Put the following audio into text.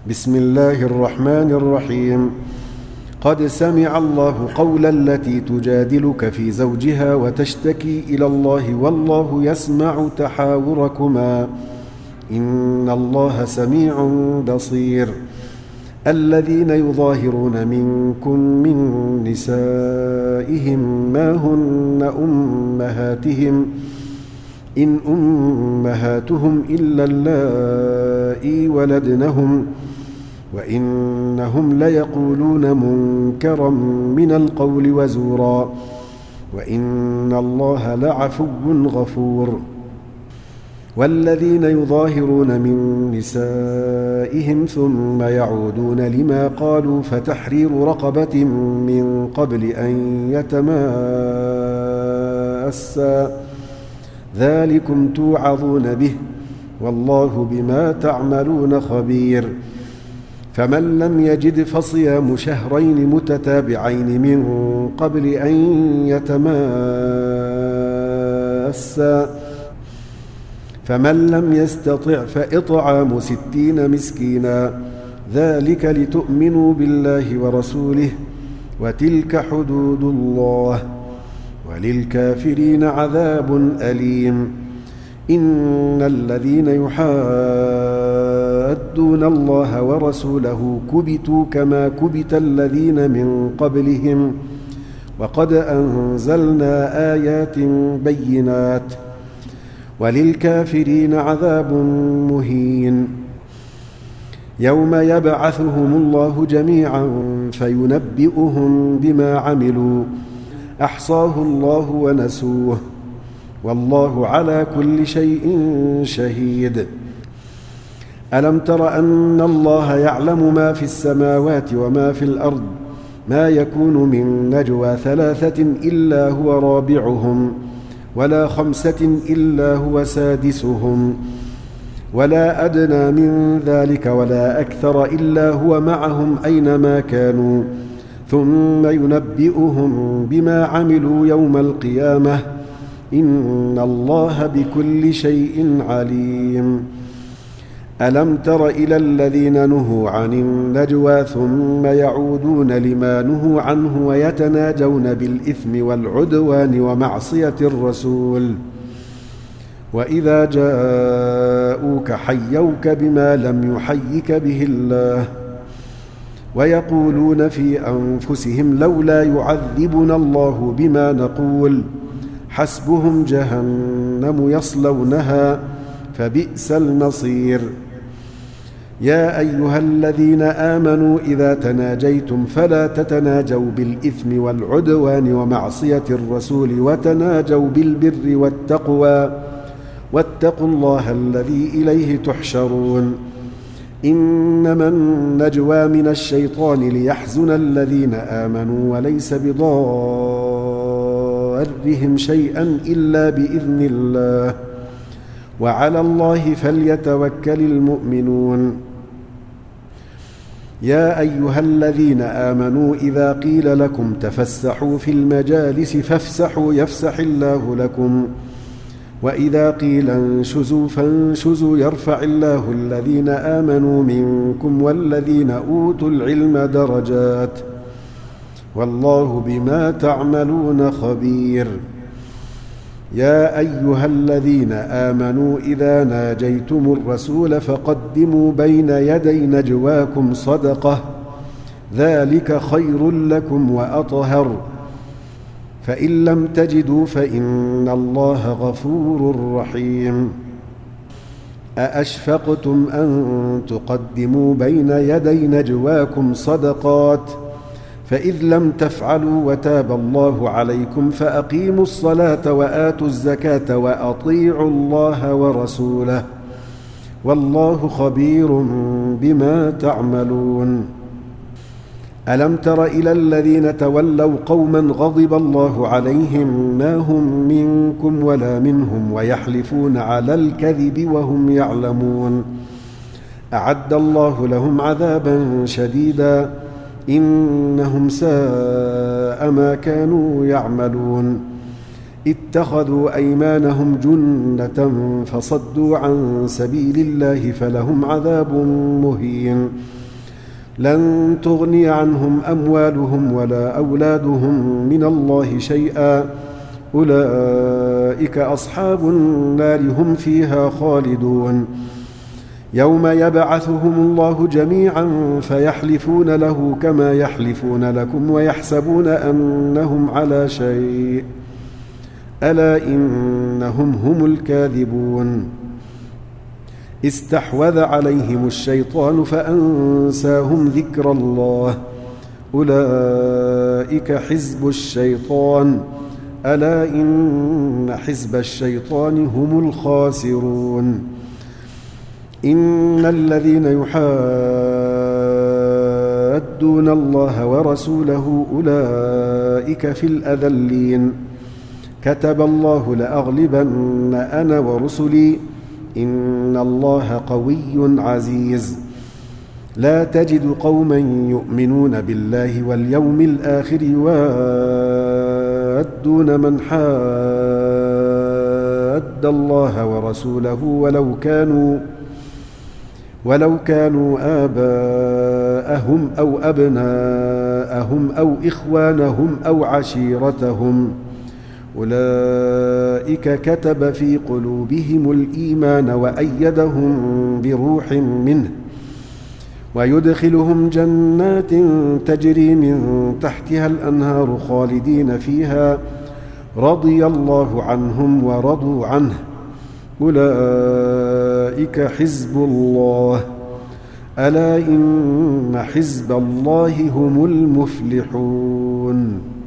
بسم الله الرحمن الرحيم. قد سمع الله قول التي تجادلك في زوجها وتشتكي إلى الله والله يسمع تحاوركما إن الله سميع بصير. الذين يظاهرون منكم من نسائهم ما هن أمهاتهم إن أمهاتهم إلا اللائي ولدنهم وإنهم ليقولون منكرا من القول وزورا وإن الله لعفو غفور. والذين يظاهرون من نسائهم ثم يعودون لما قالوا فتحرير رقبة من قبل أن يتماسا ذلكم توعظون به والله بما تعملون خبير. فمن لم يجد فصيام شهرين متتابعين من قبل أن يتماسا فمن لم يستطع فإطعام 60 مسكينا ذلك لتؤمنوا بالله ورسوله وتلك حدود الله وللكافرين عذاب أليم. إن الذين يحادون الله ورسوله كبتوا كما كبت الذين من قبلهم وقد أنزلنا آيات بينات وللكافرين عذاب مهين. يوم يبعثهم الله جميعا فينبئهم بما عملوا أحصاه الله ونسوه والله على كل شيء شهيد. ألم تر أن الله يعلم ما في السماوات وما في الأرض ما يكون من نجوى 3 إلا هو رابعهم ولا 5 إلا هو سادسهم ولا أدنى من ذلك ولا أكثر إلا هو معهم أينما كانوا ثم ينبئهم بما عملوا يوم القيامة إن الله بكل شيء عليم. ألم تر إلى الذين نهوا عن النجوى ثم يعودون لما نهوا عنه ويتناجون بالإثم والعدوان ومعصية الرسول وإذا جاءوك حيوك بما لم يحيك به الله ويقولون في أنفسهم لولا يعذبنا الله بما نقول حسبهم جهنم يصلونها فبئس المصير. يا أيها الذين آمنوا إذا تناجيتم فلا تتناجوا بالإثم والعدوان ومعصية الرسول وتناجوا بالبر والتقوى واتقوا الله الذي إليه تحشرون. إنما النجوى من الشيطان ليحزن الذين آمنوا وليس بضارهم شيئا إلا بإذن الله وعلى الله فليتوكل المؤمنون. يا أيها الذين آمنوا إذا قيل لكم تفسحوا في المجالس فافسحوا يفسح الله لكم وإذا قيل انشزوا فانشزوا يرفع الله الذين آمنوا منكم والذين أوتوا العلم درجات والله بما تعملون خبير. يا أيها الذين آمنوا إذا ناجيتم الرسول فقدموا بين يدي نجواكم صدقة ذلك خير لكم وأطهر فإن لم تجدوا فإن الله غفور رحيم. أأشفقتم أن تقدموا بين يدي نجواكم صدقات فإذ لم تفعلوا وتاب الله عليكم فأقيموا الصلاة وآتوا الزكاة وأطيعوا الله ورسوله والله خبير بما تعملون. ألم تر إلى الذين تولوا قوما غضب الله عليهم ما هم منكم ولا منهم ويحلفون على الكذب وهم يعلمون أعد الله لهم عذابا شديدا إنهم ساء ما كانوا يعملون. اتخذوا أيمانهم جنة فصدوا عن سبيل الله فلهم عذاب مهين لن تغني عنهم أموالهم ولا أولادهم من الله شيئا أولئك أصحاب النار هم فيها خالدون يوم يبعثهم الله جميعا فيحلفون له كما يحلفون لكم ويحسبون أنهم على شيء ألا إنهم هم الكاذبون استحوذ عليهم الشيطان فأنساهم ذكر الله أولئك حزب الشيطان ألا إن حزب الشيطان هم الخاسرون إن الذين يحادون الله ورسوله أولئك في الأذلين كتب الله لأغلبن أنا ورسلي إن الله قوي عزيز لا تجد قوما يؤمنون بالله واليوم الآخر يوادون من حاد الله ورسوله ولو كانوا آباءهم أو أبناءهم أو إخوانهم أو عشيرتهم أولئك كتب في قلوبهم الإيمان وأيدهم بروح منه ويدخلهم جنات تجري من تحتها الأنهار خالدين فيها رضي الله عنهم ورضوا عنه أولئك حزب الله ألا إن حزب الله هم المفلحون